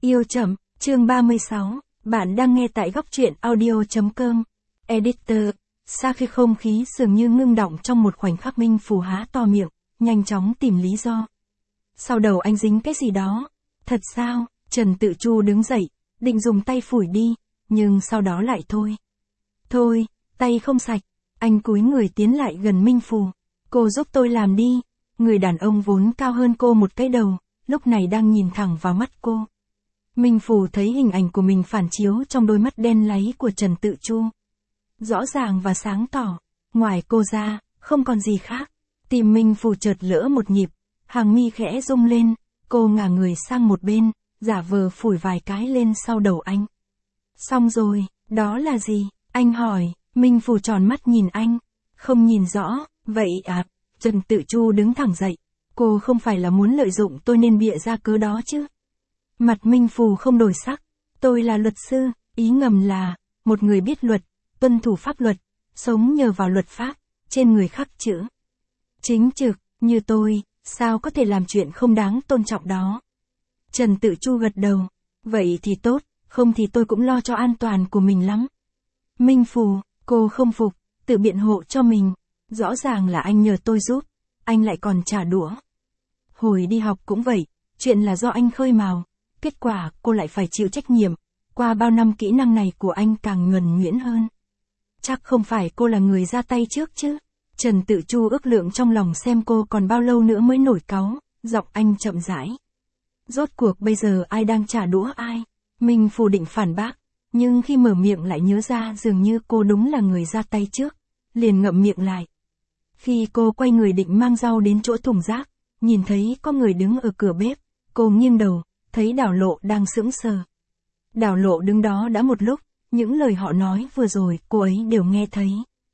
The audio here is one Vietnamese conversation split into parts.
Yêu chậm, chương 36, bạn đang nghe tại góc truyện audio.com. Editor, sau khi không khí dường như ngưng đọng trong một khoảnh khắc, Minh Phù há to miệng, nhanh chóng tìm lý do. Sau đầu anh dính cái gì đó. Thật sao? Trần Tự Chu đứng dậy, định dùng tay phủi đi, nhưng sau đó lại thôi. Thôi, tay không sạch. Anh cúi người tiến lại gần Minh Phù. Cô giúp tôi làm đi. Người đàn ông vốn cao hơn cô một cái đầu, lúc này đang nhìn thẳng vào mắt cô. Minh Phù thấy hình ảnh của mình phản chiếu trong đôi mắt đen láy của Trần Tự Chu. Rõ ràng và sáng tỏ, ngoài cô ra, không còn gì khác. Tim Minh Phù chợt lỡ một nhịp, hàng mi khẽ rung lên, cô ngả người sang một bên, giả vờ phủi vài cái lên sau đầu anh. Xong rồi, đó là gì? Anh hỏi. Minh Phù tròn mắt nhìn anh. Không nhìn rõ, vậy à? Trần Tự Chu đứng thẳng dậy. Cô không phải là muốn lợi dụng tôi nên bịa ra cớ đó chứ? Mặt Minh Phù không đổi sắc. Tôi là luật sư, ý ngầm là, một người biết luật, tuân thủ pháp luật, sống nhờ vào luật pháp, trên người khắc chữ. Chính trực, như tôi, sao có thể làm chuyện không đáng tôn trọng đó? Trần Tự Chu gật đầu. Vậy thì tốt, không thì tôi cũng lo cho an toàn của mình lắm. Minh Phù, cô không phục, tự biện hộ cho mình. Rõ ràng là anh nhờ tôi giúp, anh lại còn trả đũa. Hồi đi học cũng vậy, chuyện là do anh khơi mào. Kết quả cô lại phải chịu trách nhiệm. Qua bao năm kỹ năng này của anh càng nhuần nhuyễn hơn. Chắc không phải cô là người ra tay trước chứ? Trần Tự Chu ước lượng trong lòng xem cô còn bao lâu nữa mới nổi cáu, giọng anh chậm rãi. Rốt cuộc bây giờ ai đang trả đũa ai? Minh Phù định phản bác, nhưng khi mở miệng lại nhớ ra dường như cô đúng là người ra tay trước, liền ngậm miệng lại. Khi cô quay người định mang rau đến chỗ thùng rác, nhìn thấy có người đứng ở cửa bếp, cô nghiêng đầu, thấy Đào Lộ đang sững sờ. Đào Lộ đứng đó đã một lúc, những lời họ nói vừa rồi cô ấy đều nghe thấy.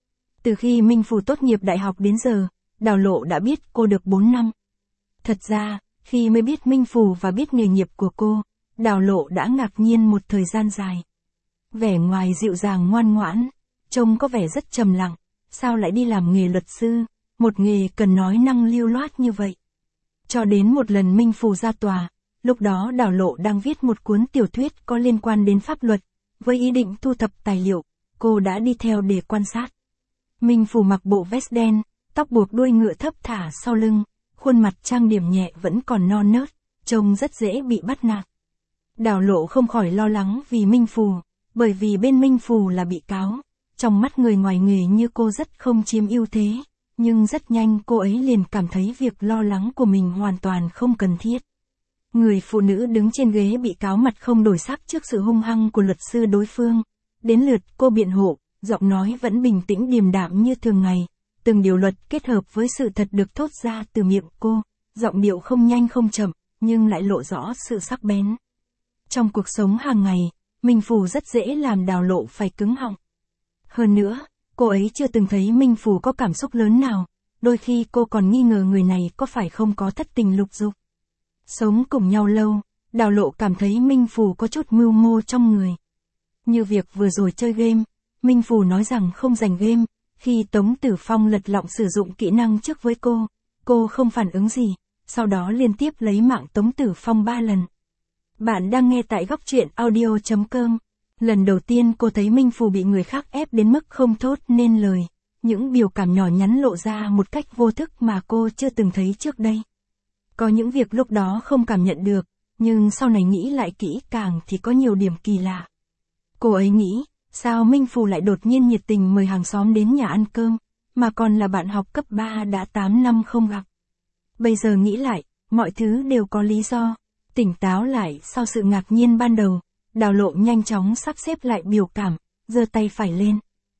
Từ khi Minh Phù tốt nghiệp đại học đến giờ, Đào Lộ đã biết cô được 4 năm. Thật ra, khi mới biết Minh Phù và biết nghề nghiệp của cô, Đào Lộ đã ngạc nhiên một thời gian dài. Vẻ ngoài dịu dàng ngoan ngoãn, trông có vẻ rất trầm lặng, sao lại đi làm nghề luật sư, một nghề cần nói năng lưu loát như vậy. Cho đến một lần Minh Phù ra tòa, lúc đó Đào Lộ đang viết một cuốn tiểu thuyết có liên quan đến pháp luật, với ý định thu thập tài liệu, cô đã đi theo để quan sát. Minh Phù mặc bộ vest đen, tóc buộc đuôi ngựa thấp thả sau lưng, khuôn mặt trang điểm nhẹ vẫn còn non nớt, trông rất dễ bị bắt nạt. Đào Lộ không khỏi lo lắng vì Minh Phù, bởi vì bên Minh Phù là bị cáo, trong mắt người ngoài nghề như cô rất không chiếm ưu thế, nhưng rất nhanh cô ấy liền cảm thấy việc lo lắng của mình hoàn toàn không cần thiết. Người phụ nữ đứng trên ghế bị cáo mặt không đổi sắc trước sự hung hăng của luật sư đối phương. Đến lượt cô biện hộ, giọng nói vẫn bình tĩnh điềm đạm như thường ngày. Từng điều luật kết hợp với sự thật được thốt ra từ miệng cô, giọng điệu không nhanh không chậm, nhưng lại lộ rõ sự sắc bén. Trong cuộc sống hàng ngày, Minh Phù rất dễ làm Đào Lộ phải cứng họng. Hơn nữa, cô ấy chưa từng thấy Minh Phù có cảm xúc lớn nào, đôi khi cô còn nghi ngờ người này có phải không có thất tình lục dục. Sống cùng nhau lâu, Đào Lộ cảm thấy Minh Phù có chút mưu mô trong người. Như việc vừa rồi chơi game, Minh Phù nói rằng không giành game, khi Tống Tử Phong lật lọng sử dụng kỹ năng trước với cô không phản ứng gì, sau đó liên tiếp lấy mạng Tống Tử Phong 3 lần. Bạn đang nghe tại góc truyện audio.com. Lần đầu tiên cô thấy Minh Phù bị người khác ép đến mức không thốt nên lời, những biểu cảm nhỏ nhắn lộ ra một cách vô thức mà cô chưa từng thấy trước đây. Có những việc lúc đó không cảm nhận được, nhưng sau này nghĩ lại kỹ càng thì có nhiều điểm kỳ lạ. Cô ấy nghĩ, sao Minh Phù lại đột nhiên nhiệt tình mời hàng xóm đến nhà ăn cơm, mà còn là bạn học cấp 3 đã 8 năm không gặp. Bây giờ nghĩ lại, mọi thứ đều có lý do. Tỉnh táo lại sau sự ngạc nhiên ban đầu, Đào Lộ nhanh chóng sắp xếp lại biểu cảm, giơ tay phải lên.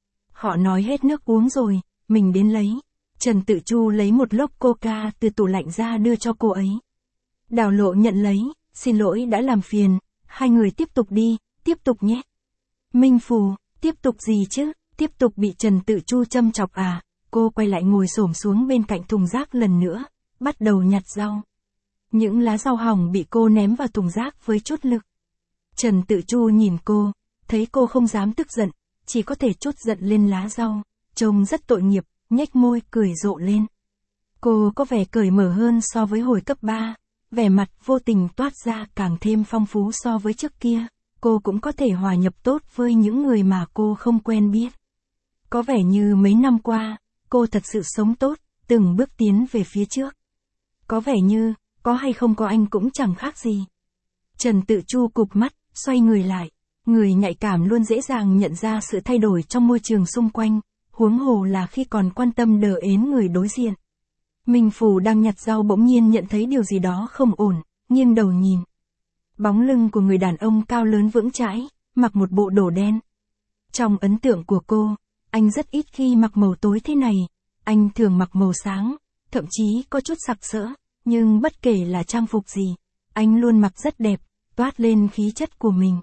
Họ nói hết nước uống rồi, mình đến lấy. Trần Tự Chu lấy một lốc coca từ tủ lạnh ra đưa cho cô ấy. Đào Lộ nhận lấy, xin lỗi đã làm phiền, hai người tiếp tục đi, tiếp tục nhé. Minh Phù, tiếp tục gì chứ, tiếp tục bị Trần Tự Chu châm chọc à? Cô quay lại ngồi xổm xuống bên cạnh thùng rác lần nữa, bắt đầu nhặt rau. Những lá rau hỏng bị cô ném vào thùng rác với chút lực. Trần Tự Chu nhìn cô, thấy cô không dám tức giận, chỉ có thể trút giận lên lá rau, trông rất tội nghiệp, nhếch môi cười rộ lên. Cô có vẻ cởi mở hơn so với hồi cấp 3, vẻ mặt vô tình toát ra càng thêm phong phú so với trước kia, cô cũng có thể hòa nhập tốt với những người mà cô không quen biết. Có vẻ như mấy năm qua, cô thật sự sống tốt, từng bước tiến về phía trước. Có vẻ như, có hay không có anh cũng chẳng khác gì. Trần Tự Chu cụp mắt, xoay người lại. Người nhạy cảm luôn dễ dàng nhận ra sự thay đổi trong môi trường xung quanh, huống hồ là khi còn quan tâm đờ ến người đối diện. Minh Phù đang nhặt rau bỗng nhiên nhận thấy điều gì đó không ổn, nghiêng đầu nhìn. Bóng lưng của người đàn ông cao lớn vững chãi, mặc một bộ đồ đen. Trong ấn tượng của cô, anh rất ít khi mặc màu tối thế này, anh thường mặc màu sáng, thậm chí có chút sặc sỡ, nhưng bất kể là trang phục gì, anh luôn mặc rất đẹp, toát lên khí chất của mình.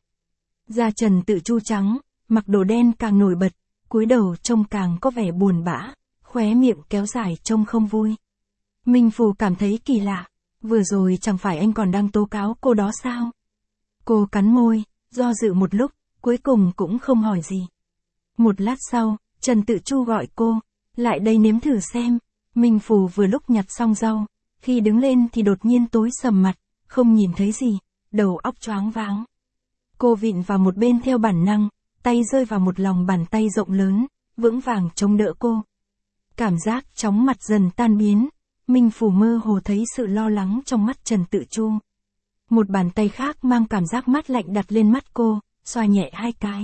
Da Trần Tự Chu trắng, mặc đồ đen càng nổi bật, cúi đầu trông càng có vẻ buồn bã, khóe miệng kéo dài trông không vui. Minh Phù cảm thấy kỳ lạ, vừa rồi chẳng phải anh còn đang tố cáo cô đó sao? Cô cắn môi, do dự một lúc, cuối cùng cũng không hỏi gì. Một lát sau, Trần Tự Chu gọi cô, lại đây nếm thử xem. Minh Phù vừa lúc nhặt xong rau, khi đứng lên thì đột nhiên tối sầm mặt, không nhìn thấy gì, đầu óc choáng váng. Cô vịn vào một bên theo bản năng, tay rơi vào một lòng bàn tay rộng lớn, vững vàng chống đỡ cô. Cảm giác chóng mặt dần tan biến, Minh Phù mơ hồ thấy sự lo lắng trong mắt Trần Tự Chu. Một bàn tay khác mang cảm giác mát lạnh đặt lên mắt cô, xoa nhẹ 2 cái.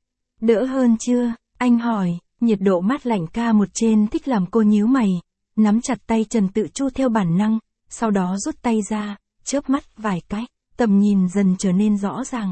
Đỡ hơn chưa? Anh hỏi, nhiệt độ mát lạnh ca một trên thích làm cô nhíu mày, nắm chặt tay Trần Tự Chu theo bản năng, sau đó rút tay ra, chớp mắt vài cái, tầm nhìn dần trở nên rõ ràng.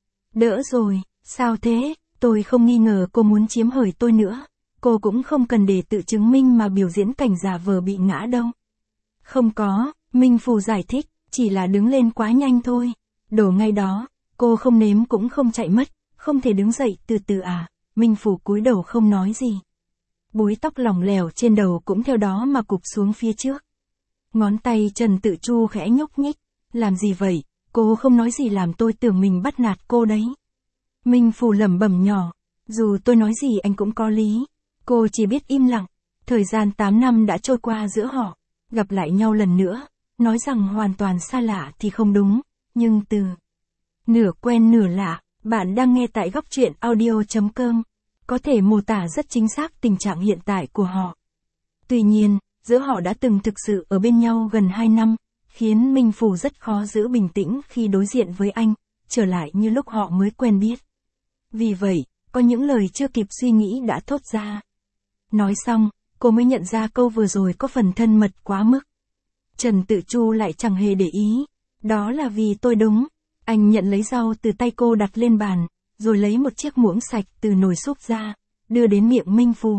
Đỡ rồi, sao thế? Tôi không nghi ngờ cô muốn chiếm hời tôi nữa. Cô cũng không cần để tự chứng minh mà biểu diễn cảnh giả vờ bị ngã đâu. Không có, Minh Phù giải thích, chỉ là đứng lên quá nhanh thôi. Đổ ngay đó, cô không nếm cũng không chạy mất, không thể đứng dậy từ từ à. Minh Phù cúi đầu không nói gì. Búi tóc lỏng lẻo trên đầu cũng theo đó mà cụp xuống phía trước. Ngón tay Trần Tự Chu khẽ nhúc nhích. Làm gì vậy? Cô không nói gì làm tôi tưởng mình bắt nạt cô đấy. Minh Phù lẩm bẩm nhỏ. Dù tôi nói gì anh cũng có lý. Cô chỉ biết im lặng. Thời gian 8 năm đã trôi qua giữa họ. Gặp lại nhau lần nữa. Nói rằng hoàn toàn xa lạ thì không đúng. Nhưng từ nửa quen nửa lạ, bạn đang nghe tại góc truyện audio.com. Có thể mô tả rất chính xác tình trạng hiện tại của họ. Tuy nhiên, giữa họ đã từng thực sự ở bên nhau gần 2 năm, khiến Minh Phù rất khó giữ bình tĩnh khi đối diện với anh, trở lại như lúc họ mới quen biết. Vì vậy, có những lời chưa kịp suy nghĩ đã thốt ra. Nói xong, cô mới nhận ra câu vừa rồi có phần thân mật quá mức. Trần Tự Chu lại chẳng hề để ý. Đó là vì tôi đúng. Anh nhận lấy rau từ tay cô đặt lên bàn, rồi lấy một chiếc muỗng sạch từ nồi súp ra, đưa đến miệng Minh Phù.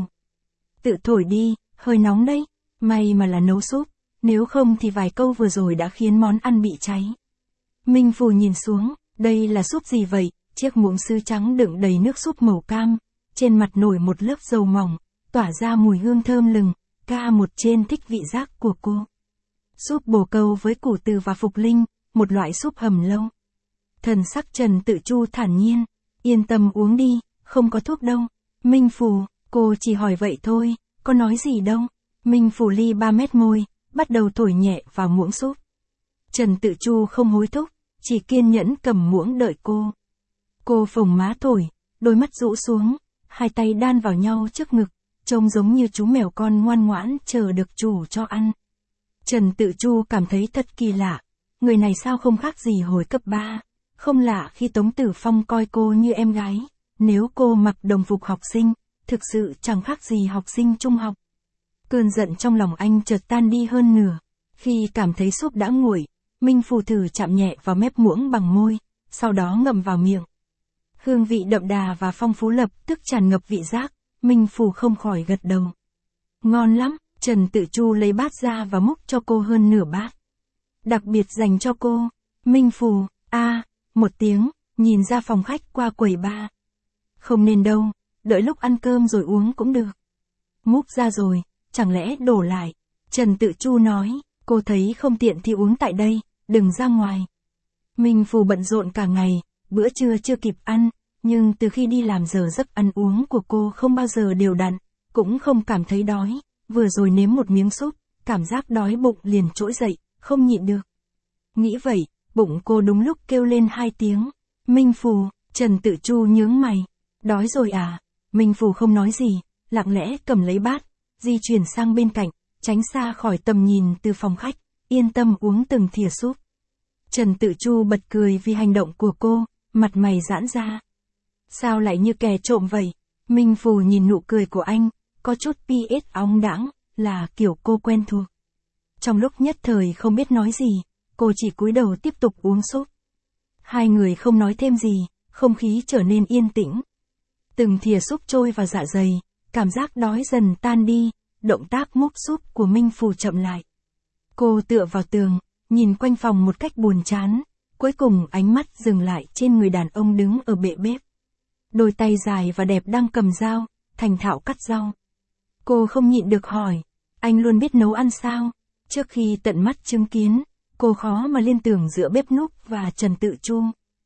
Tự thổi đi, hơi nóng đấy. May mà là nấu súp, nếu không thì vài câu vừa rồi đã khiến món ăn bị cháy. Minh Phù nhìn xuống, đây là súp gì vậy? Chiếc muỗng sứ trắng đựng đầy nước súp màu cam, trên mặt nổi một lớp dầu mỏng, tỏa ra mùi hương thơm lừng, ca một trên thích vị giác của cô. Súp bồ câu với củ từ và phục linh, một loại súp hầm lâu. Thần sắc Trần Tự Chu thản nhiên, yên tâm uống đi, không có thuốc đâu. Minh Phù, cô chỉ hỏi vậy thôi, có nói gì đâu. Minh Phù ly 3 mét môi, bắt đầu thổi nhẹ vào muỗng súp. Trần Tự Chu không hối thúc, chỉ kiên nhẫn cầm muỗng đợi cô. Cô phồng má thổi, đôi mắt rũ xuống, hai tay đan vào nhau trước ngực, trông giống như chú mèo con ngoan ngoãn chờ được chủ cho ăn. Trần Tự Chu cảm thấy thật kỳ lạ, người này sao không khác gì hồi cấp 3, không lạ khi Tống Tử Phong coi cô như em gái, nếu cô mặc đồng phục học sinh, thực sự chẳng khác gì học sinh trung học. Cơn giận trong lòng anh chợt tan đi hơn nửa, khi cảm thấy súp đã nguội, Minh Phù thử chạm nhẹ vào mép muỗng bằng môi, sau đó ngậm vào miệng. Hương vị đậm đà và phong phú lập tức tràn ngập vị giác, Minh Phù không khỏi gật đầu. Ngon lắm, Trần Tự Chu lấy bát ra và múc cho cô hơn nửa bát. Đặc biệt dành cho cô. Minh Phù, một tiếng, nhìn ra phòng khách qua quầy bar. Không nên đâu, đợi lúc ăn cơm rồi uống cũng được. Múc ra rồi, chẳng lẽ đổ lại? Trần Tự Chu nói, cô thấy không tiện thì uống tại đây, đừng ra ngoài. Minh Phù bận rộn cả ngày, bữa trưa chưa kịp ăn, nhưng từ khi đi làm giờ giấc ăn uống của cô không bao giờ đều đặn, cũng không cảm thấy đói, vừa rồi nếm một miếng súp, cảm giác đói bụng liền trỗi dậy, không nhịn được. Nghĩ vậy, bụng cô đúng lúc kêu lên 2 tiếng. Minh Phù, Trần Tự Chu nhướng mày. Đói rồi à? Minh Phù không nói gì, lặng lẽ cầm lấy bát, di chuyển sang bên cạnh, tránh xa khỏi tầm nhìn từ phòng khách, yên tâm uống từng thìa súp. Trần Tự Chu bật cười vì hành động của cô, mặt mày giãn ra. Sao lại như kẻ trộm vậy? Minh Phù nhìn nụ cười của anh, có chút PS óng đãng, là kiểu cô quen thuộc. Trong lúc nhất thời không biết nói gì, cô chỉ cúi đầu tiếp tục uống súp. Hai người không nói thêm gì, không khí trở nên yên tĩnh. Từng thìa súp trôi vào dạ dày, cảm giác đói dần tan đi, động tác múc súp của Minh Phù chậm lại. Cô tựa vào tường, nhìn quanh phòng một cách buồn chán, cuối cùng ánh mắt dừng lại trên người đàn ông đứng ở bệ bếp. Đôi tay dài và đẹp đang cầm dao, thành thạo cắt rau. Cô không nhịn được hỏi, anh luôn biết nấu ăn sao? Trước khi tận mắt chứng kiến, cô khó mà liên tưởng giữa bếp núc và Trần Tự Chu.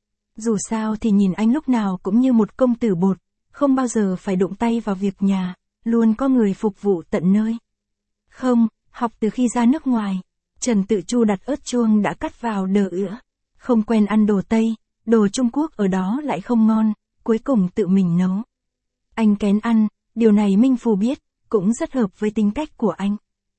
Dù sao thì nhìn anh lúc nào cũng như một công tử bột, không bao giờ phải đụng tay vào việc nhà, luôn có người phục vụ tận nơi. Không, học từ khi ra nước ngoài. Trần Tự Chu đặt ớt chuông đã cắt vào đờ ữa. Không quen ăn đồ Tây, đồ Trung Quốc ở đó lại không ngon, cuối cùng tự mình nấu. Anh kén ăn, điều này Minh Phù biết, cũng rất hợp với tính cách của anh.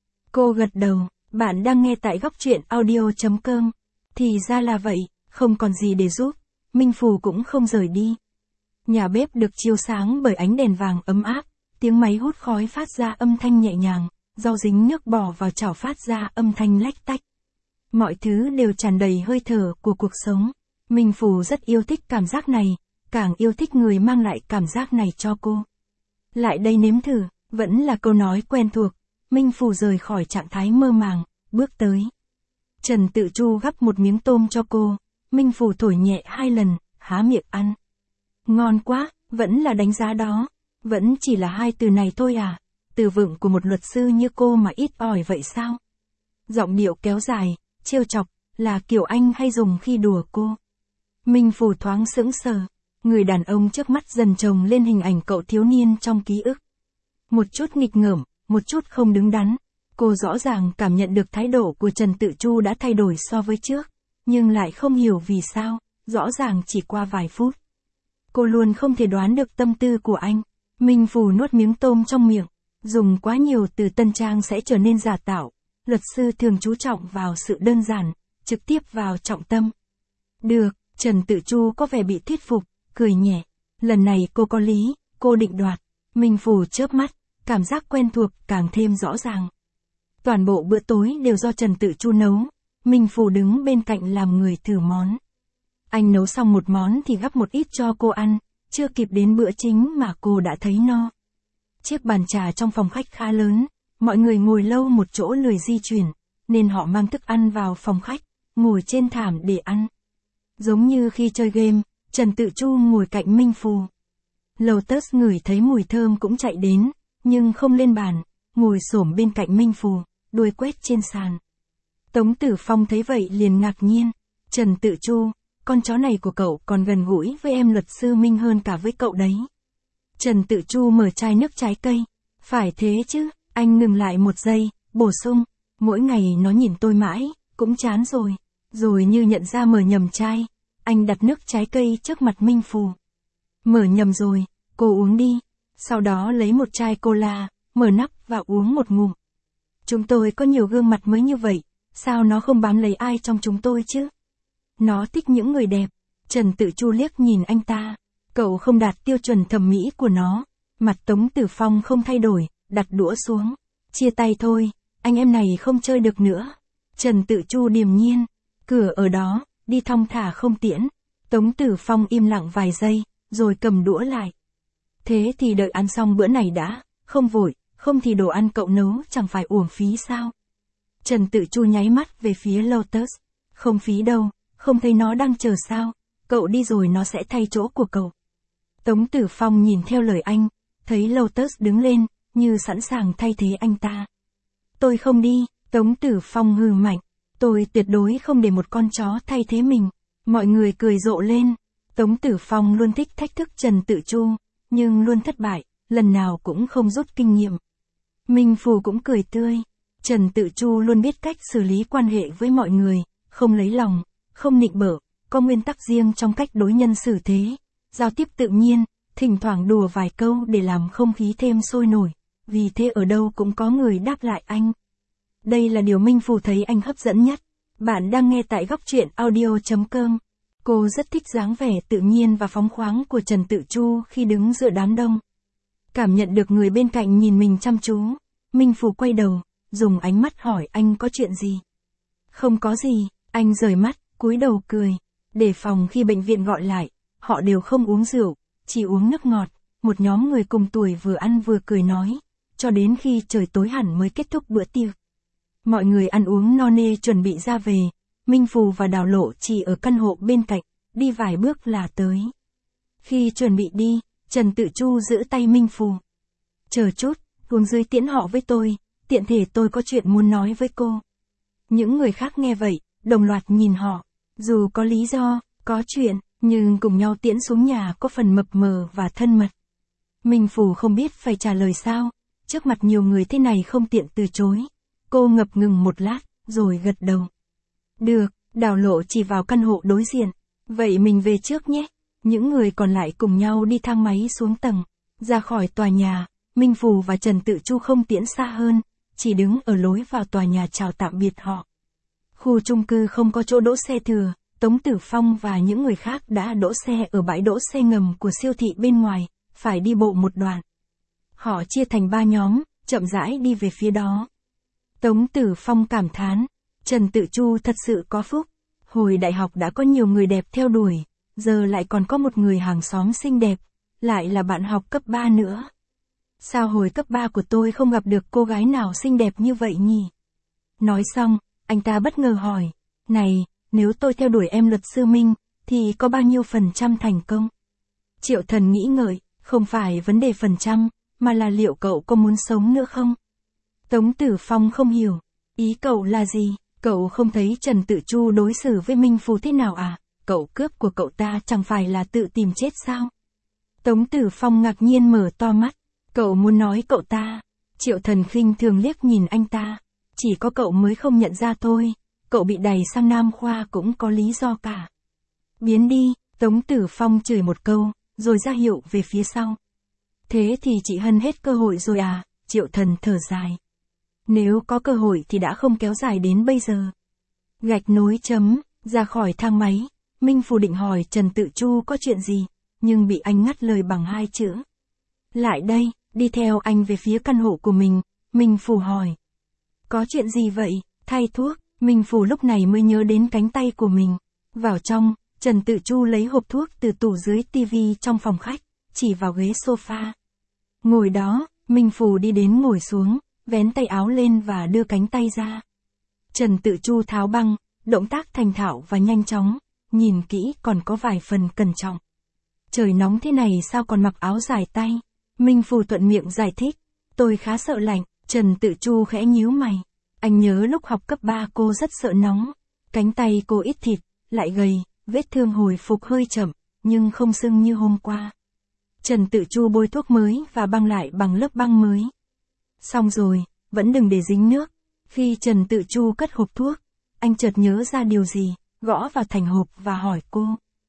Cô gật đầu, bạn đang nghe tại góc truyện audio.com. Thì ra là vậy, không còn gì để giúp, Minh Phù cũng không rời đi. Nhà bếp được chiếu sáng bởi ánh đèn vàng ấm áp, tiếng máy hút khói phát ra âm thanh nhẹ nhàng, rau dính nước bỏ vào chảo phát ra âm thanh lách tách. Mọi thứ đều tràn đầy hơi thở của cuộc sống. Minh Phù rất yêu thích cảm giác này, càng yêu thích người mang lại cảm giác này cho cô. Lại đây nếm thử, vẫn là câu nói quen thuộc. Minh Phù rời khỏi trạng thái mơ màng, bước tới. Trần Tự Chu gắp một miếng tôm cho cô, Minh Phù thổi nhẹ 2 lần, há miệng ăn. Ngon quá, vẫn là đánh giá đó, vẫn chỉ là 2 từ này thôi à, từ vựng của một luật sư như cô mà ít ỏi vậy sao? Giọng điệu kéo dài, trêu chọc, là kiểu anh hay dùng khi đùa cô. Minh Phù thoáng sững sờ, người đàn ông trước mắt dần chồng lên hình ảnh cậu thiếu niên trong ký ức. Một chút nghịch ngợm, một chút không đứng đắn. Cô rõ ràng cảm nhận được thái độ của Trần Tự Chu đã thay đổi so với trước, nhưng lại không hiểu vì sao, rõ ràng chỉ qua vài phút. Cô luôn không thể đoán được tâm tư của anh. Minh Phù nuốt miếng tôm trong miệng, dùng quá nhiều từ tân trang sẽ trở nên giả tạo. Luật sư thường chú trọng vào sự đơn giản, trực tiếp vào trọng tâm. Được, Trần Tự Chu có vẻ bị thuyết phục, cười nhẹ. Lần này cô có lý, cô định đoạt. Minh Phù chớp mắt, cảm giác quen thuộc càng thêm rõ ràng. Toàn bộ bữa tối đều do Trần Tự Chu nấu, Minh Phù đứng bên cạnh làm người thử món. Anh nấu xong một món thì gắp một ít cho cô ăn, chưa kịp đến bữa chính mà cô đã thấy no. Chiếc bàn trà trong phòng khách khá lớn, mọi người ngồi lâu một chỗ lười di chuyển, nên họ mang thức ăn vào phòng khách, ngồi trên thảm để ăn. Giống như khi chơi game, Trần Tự Chu ngồi cạnh Minh Phù. Lotus ngửi thấy mùi thơm cũng chạy đến, nhưng không lên bàn, ngồi xổm bên cạnh Minh Phù, đuôi quét trên sàn. Tống Tử Phong thấy vậy liền ngạc nhiên. Trần Tự Chu, con chó này của cậu còn gần gũi với em luật sư Minh hơn cả với cậu đấy. Trần Tự Chu mở chai nước trái cây. Phải thế chứ, anh ngừng lại một giây, bổ sung. Mỗi ngày nó nhìn tôi mãi, cũng chán rồi. Rồi như nhận ra mở nhầm chai, anh đặt nước trái cây trước mặt Minh Phù. Mở nhầm rồi, cô uống đi. Sau đó lấy một chai cola, mở nắp và uống một ngụm. Chúng tôi có nhiều gương mặt mới như vậy, sao nó không bám lấy ai trong chúng tôi chứ? Nó thích những người đẹp. Trần Tự Chu liếc nhìn anh ta. Cậu không đạt tiêu chuẩn thẩm mỹ của nó. Mặt Tống Tử Phong không thay đổi, đặt đũa xuống. Chia tay thôi, anh em này không chơi được nữa. Trần Tự Chu điềm nhiên. Cửa ở đó, đi thong thả không tiễn. Tống Tử Phong im lặng vài giây, rồi cầm đũa lại. Thế thì đợi ăn xong bữa này đã, không vội, không thì đồ ăn cậu nấu chẳng phải uổng phí sao? Trần Tự Chu nháy mắt về phía Lotus. Không phí đâu, không thấy nó đang chờ sao, cậu đi rồi nó sẽ thay chỗ của cậu. Tống Tử Phong nhìn theo lời anh, thấy Lotus đứng lên, như sẵn sàng thay thế anh ta. Tôi không đi, Tống Tử Phong hừ mạnh, tôi tuyệt đối không để một con chó thay thế mình. Mọi người cười rộ lên. Tống Tử Phong luôn thích thách thức Trần Tự Chu, nhưng luôn thất bại, lần nào cũng không rút kinh nghiệm. Minh Phù cũng cười tươi. Trần Tự Chu luôn biết cách xử lý quan hệ với mọi người, không lấy lòng, không nịnh bợ, có nguyên tắc riêng trong cách đối nhân xử thế, giao tiếp tự nhiên, thỉnh thoảng đùa vài câu để làm không khí thêm sôi nổi, vì thế ở đâu cũng có người đáp lại anh. Đây là điều Minh Phù thấy anh hấp dẫn nhất. Bạn đang nghe tại góc truyện audio.com. Cô rất thích dáng vẻ tự nhiên và phóng khoáng của Trần Tự Chu khi đứng giữa đám đông. Cảm nhận được người bên cạnh nhìn mình chăm chú, Minh Phù quay đầu, dùng ánh mắt hỏi anh có chuyện gì. Không có gì, anh rời mắt, cúi đầu cười. Để phòng khi bệnh viện gọi lại, họ đều không uống rượu, chỉ uống nước ngọt. Một nhóm người cùng tuổi vừa ăn vừa cười nói, cho đến khi trời tối hẳn mới kết thúc bữa tiệc. Mọi người ăn uống no nê chuẩn bị ra về, Minh Phù và Đào Lộ chỉ ở căn hộ bên cạnh, đi vài bước là tới. Khi chuẩn bị đi, Trần Tự Chu giữ tay Minh Phù. Chờ chút, xuống dưới tiễn họ với tôi, tiện thể tôi có chuyện muốn nói với cô. Những người khác nghe vậy, đồng loạt nhìn họ, dù có lý do, có chuyện, nhưng cùng nhau tiễn xuống nhà có phần mập mờ và thân mật. Minh Phù không biết phải trả lời sao, trước mặt nhiều người thế này không tiện từ chối. Cô ngập ngừng một lát, rồi gật đầu. Được, Đào Lộ chỉ vào căn hộ đối diện. Vậy mình về trước nhé. Những người còn lại cùng nhau đi thang máy xuống tầng. Ra khỏi tòa nhà, Minh Phù và Trần Tự Chu không tiễn xa hơn, chỉ đứng ở lối vào tòa nhà chào tạm biệt họ. Khu chung cư không có chỗ đỗ xe thừa, Tống Tử Phong và những người khác đã đỗ xe ở bãi đỗ xe ngầm của siêu thị bên ngoài, phải đi bộ một đoạn. Họ chia thành 3 nhóm, chậm rãi đi về phía đó. Tống Tử Phong cảm thán, Trần Tự Chu thật sự có phúc. Hồi đại học đã có nhiều người đẹp theo đuổi, giờ lại còn có một người hàng xóm xinh đẹp, lại là bạn học cấp 3 nữa. Sao hồi cấp 3 của tôi không gặp được cô gái nào xinh đẹp như vậy nhỉ? Nói xong, anh ta bất ngờ hỏi, này, nếu tôi theo đuổi em luật sư Minh, thì có bao nhiêu % thành công? Triệu Thần nghĩ ngợi, không phải vấn đề phần trăm, mà là liệu cậu có muốn sống nữa không? Tống Tử Phong không hiểu, ý cậu là gì? Cậu không thấy Trần Tự Chu đối xử với Minh Phù thế nào à? Cậu cướp của cậu ta chẳng phải là tự tìm chết sao? Tống Tử Phong ngạc nhiên mở to mắt, cậu muốn nói cậu ta? Triệu Thần khinh thường liếc nhìn anh ta, chỉ có cậu mới không nhận ra thôi, cậu bị đày sang Nam Khoa cũng có lý do cả. Biến đi, Tống Tử Phong chửi một câu, rồi ra hiệu về phía sau. Thế thì chị Hân hết cơ hội rồi à? Triệu Thần thở dài. Nếu có cơ hội thì đã không kéo dài đến bây giờ. Gạch nối chấm, ra khỏi thang máy, Minh Phù định hỏi Trần Tự Chu có chuyện gì, nhưng bị anh ngắt lời bằng 2 chữ. Lại đây, đi theo anh về phía căn hộ của mình, Minh Phù hỏi. Có chuyện gì vậy? Thay thuốc, Minh Phù lúc này mới nhớ đến cánh tay của mình. Vào trong, Trần Tự Chu lấy hộp thuốc từ tủ dưới tivi trong phòng khách, chỉ vào ghế sofa. Ngồi đó, Minh Phù đi đến ngồi xuống, vén tay áo lên và đưa cánh tay ra. Trần Tự Chu tháo băng, động tác thành thạo và nhanh chóng, nhìn kỹ còn có vài phần cẩn trọng. Trời nóng thế này sao còn mặc áo dài tay? Minh Phù thuận miệng giải thích, tôi khá sợ lạnh. Trần Tự Chu khẽ nhíu mày. Anh nhớ lúc học cấp 3 cô rất sợ nóng. Cánh tay cô ít thịt, lại gầy, vết thương hồi phục hơi chậm, nhưng không sưng như hôm qua. Trần Tự Chu bôi thuốc mới và băng lại bằng lớp băng mới. Xong rồi, vẫn đừng để dính nước. Khi Trần Tự Chu cất hộp thuốc, anh chợt nhớ ra điều gì, gõ vào thành hộp và hỏi cô.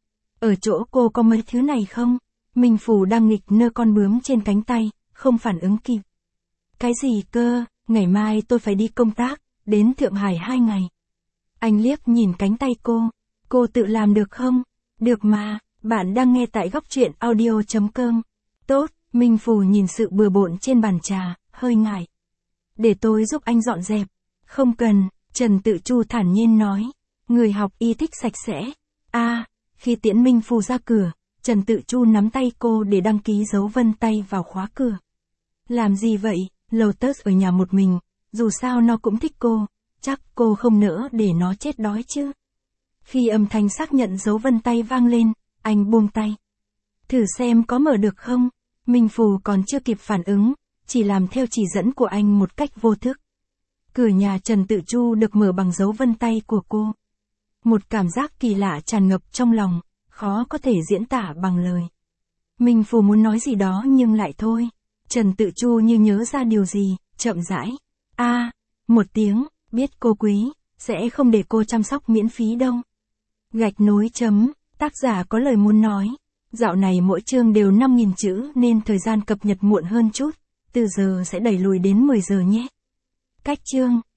Ở chỗ cô có mấy thứ này không? Minh Phù đang nghịch nơ con bướm trên cánh tay, không phản ứng kịp. Cái gì cơ? Ngày mai tôi phải đi công tác, đến Thượng Hải 2 ngày. Anh liếc nhìn cánh tay cô tự làm được không? Được mà, bạn đang nghe tại góc truyện audio.com. Tốt, Minh Phù nhìn sự bừa bộn trên bàn trà, hơi ngại. Để tôi giúp anh dọn dẹp. Không cần, Trần Tự Chu thản nhiên nói. Người học y thích sạch sẽ. Khi tiễn Minh Phù ra cửa, Trần Tự Chu nắm tay cô để đăng ký dấu vân tay vào khóa cửa. Làm gì vậy? Lotus ở nhà một mình, dù sao nó cũng thích cô, chắc cô không nỡ để nó chết đói chứ. Khi âm thanh xác nhận dấu vân tay vang lên, anh buông tay. Thử xem có mở được không? Minh Phù còn chưa kịp phản ứng, chỉ làm theo chỉ dẫn của anh một cách vô thức. Cửa nhà Trần Tự Chu được mở bằng dấu vân tay của cô. Một cảm giác kỳ lạ tràn ngập trong lòng, khó có thể diễn tả bằng lời. Minh Phù muốn nói gì đó nhưng lại thôi. Trần Tự Chu như nhớ ra điều gì, chậm rãi. Một tiếng, biết cô quý, Sẽ không để cô chăm sóc miễn phí đâu. Gạch nối chấm, tác giả có lời muốn nói. Dạo này mỗi chương đều 5.000 chữ nên thời gian cập nhật muộn hơn chút. Từ giờ sẽ đẩy lùi đến 10 giờ nhé. Cách chương.